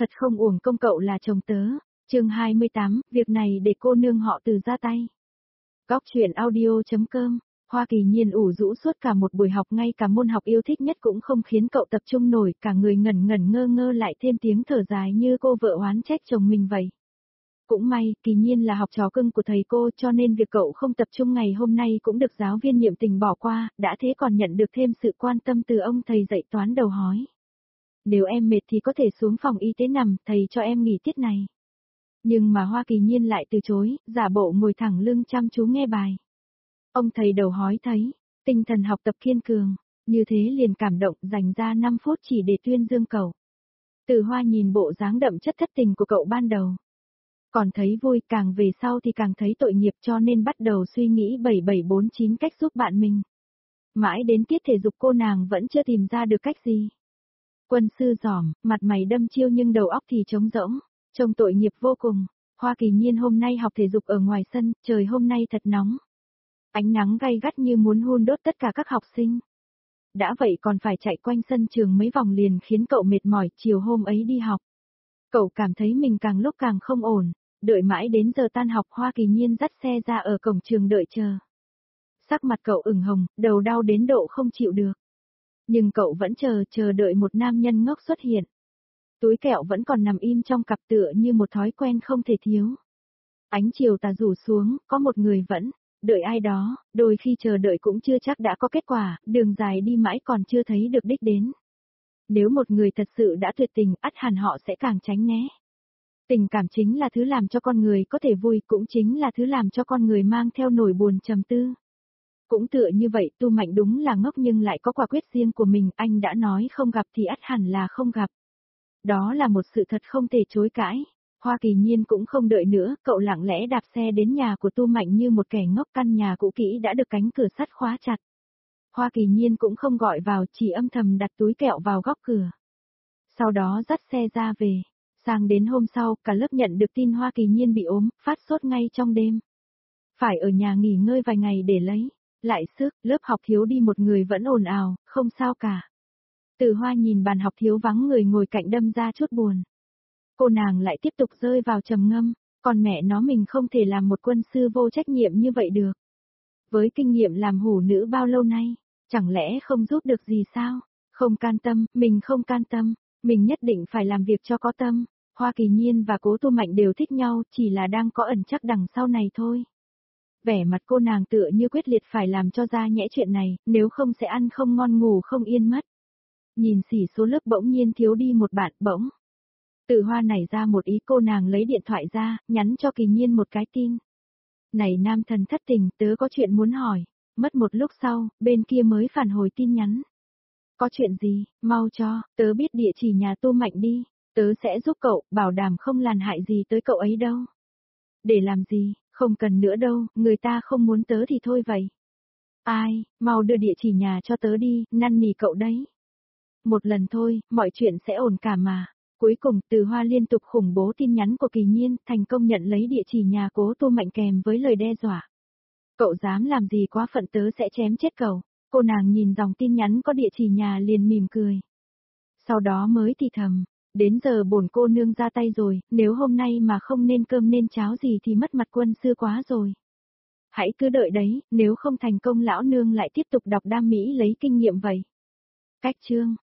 thật không uổng công cậu là chồng tớ. Chương 28, việc này để cô nương họ Từ ra tay. Góc truyện audio.com. Hoa Kỳ Nhiên ủ rũ suốt cả một buổi học, ngay cả môn học yêu thích nhất cũng không khiến cậu tập trung nổi, cả người ngẩn ngẩn ngơ ngơ, lại thêm tiếng thở dài như cô vợ oán trách chồng mình vậy. Cũng may, Kỳ Nhiên là học trò cưng của thầy cô, cho nên việc cậu không tập trung ngày hôm nay cũng được giáo viên nhiệt tình bỏ qua, đã thế còn nhận được thêm sự quan tâm từ ông thầy dạy toán đầu hói. Nếu em mệt thì có thể xuống phòng y tế nằm, thầy cho em nghỉ tiết này. Nhưng mà Hoa Kỳ Nhiên lại từ chối, giả bộ ngồi thẳng lưng chăm chú nghe bài. Ông thầy đầu hói thấy, tinh thần học tập kiên cường, như thế liền cảm động, dành ra 5 phút chỉ để tuyên dương cậu. Từ Hoa nhìn bộ dáng đậm chất thất tình của cậu ban đầu. Còn thấy vui, càng về sau thì càng thấy tội nghiệp, cho nên bắt đầu suy nghĩ 7749 cách giúp bạn mình. Mãi đến tiết thể dục cô nàng vẫn chưa tìm ra được cách gì. Quân sư giỏm, mặt mày đâm chiêu nhưng đầu óc thì trống rỗng, trông tội nghiệp vô cùng. Hoa Kỳ Nhiên hôm nay học thể dục ở ngoài sân, trời hôm nay thật nóng. Ánh nắng gay gắt như muốn hun đốt tất cả các học sinh. Đã vậy còn phải chạy quanh sân trường mấy vòng liền khiến cậu mệt mỏi. Chiều hôm ấy đi học, cậu cảm thấy mình càng lúc càng không ổn, đợi mãi đến giờ tan học Hoa Kỳ Nhiên dắt xe ra ở cổng trường đợi chờ. Sắc mặt cậu ửng hồng, đầu đau đến độ không chịu được. Nhưng cậu vẫn chờ đợi một nam nhân ngốc xuất hiện. Túi kẹo vẫn còn nằm im trong cặp tựa như một thói quen không thể thiếu. Ánh chiều tà rủ xuống, có một người vẫn đợi ai đó, đôi khi chờ đợi cũng chưa chắc đã có kết quả, đường dài đi mãi còn chưa thấy được đích đến. Nếu một người thật sự đã tuyệt tình, ắt hẳn họ sẽ càng tránh né. Tình cảm chính là thứ làm cho con người có thể vui, cũng chính là thứ làm cho con người mang theo nỗi buồn trầm tư. Cũng tựa như vậy, Tu Mạnh đúng là ngốc nhưng lại có quả quyết riêng của mình, anh đã nói không gặp thì ắt hẳn là không gặp. Đó là một sự thật không thể chối cãi. Hoa Kỳ Nhiên cũng không đợi nữa, cậu lặng lẽ đạp xe đến nhà của Tu Mạnh như một kẻ ngốc, căn nhà cũ kỹ đã được cánh cửa sắt khóa chặt. Hoa Kỳ Nhiên cũng không gọi vào, chỉ âm thầm đặt túi kẹo vào góc cửa. Sau đó dắt xe ra về. Sang đến hôm sau, cả lớp nhận được tin Hoa Kỳ Nhiên bị ốm, phát sốt ngay trong đêm. Phải ở nhà nghỉ ngơi vài ngày để lấy lại sức, lớp học thiếu đi một người vẫn ồn ào, không sao cả. Từ Hoa nhìn bàn học thiếu vắng người ngồi cạnh đâm ra chút buồn. Cô nàng lại tiếp tục rơi vào trầm ngâm, còn mẹ nó mình không thể làm một quân sư vô trách nhiệm như vậy được. Với kinh nghiệm làm hủ nữ bao lâu nay, chẳng lẽ không giúp được gì sao? Không can tâm, mình không can tâm, mình nhất định phải làm việc cho có tâm. Hoa Kỳ Nhiên và Cố Tu Mạnh đều thích nhau, chỉ là đang có ẩn chắc đằng sau này thôi. Vẻ mặt cô nàng tựa như quyết liệt phải làm cho ra nhẽ chuyện này, nếu không sẽ ăn không ngon ngủ không yên mất. Nhìn xỉ số lớp bỗng nhiên thiếu đi một bạn, bỗng. Từ Hoa nảy ra một ý, cô nàng lấy điện thoại ra, nhắn cho Kỳ Nhiên một cái tin. Này nam thần thất tình, tớ có chuyện muốn hỏi. Mất một lúc sau, bên kia mới phản hồi tin nhắn. Có chuyện gì, mau cho, tớ biết địa chỉ nhà Tu Mạnh đi, tớ sẽ giúp cậu, bảo đảm không làm hại gì tới cậu ấy đâu. Để làm gì, không cần nữa đâu, người ta không muốn tớ thì thôi vậy. Ai, mau đưa địa chỉ nhà cho tớ đi, năn nỉ cậu đấy. Một lần thôi, mọi chuyện sẽ ổn cả mà. Cuối cùng, Từ Hoa liên tục khủng bố tin nhắn của Kỳ Nhiên, thành công nhận lấy địa chỉ nhà Cố Tu Mạnh kèm với lời đe dọa. Cậu dám làm gì quá phận tớ sẽ chém chết cậu. Cô nàng nhìn dòng tin nhắn có địa chỉ nhà liền mỉm cười. Sau đó mới thì thầm, đến giờ bổn cô nương ra tay rồi, nếu hôm nay mà không nên cơm nên cháo gì thì mất mặt quân sư quá rồi. Hãy cứ đợi đấy, nếu không thành công lão nương lại tiếp tục đọc Đam Mỹ lấy kinh nghiệm vậy. Cách chương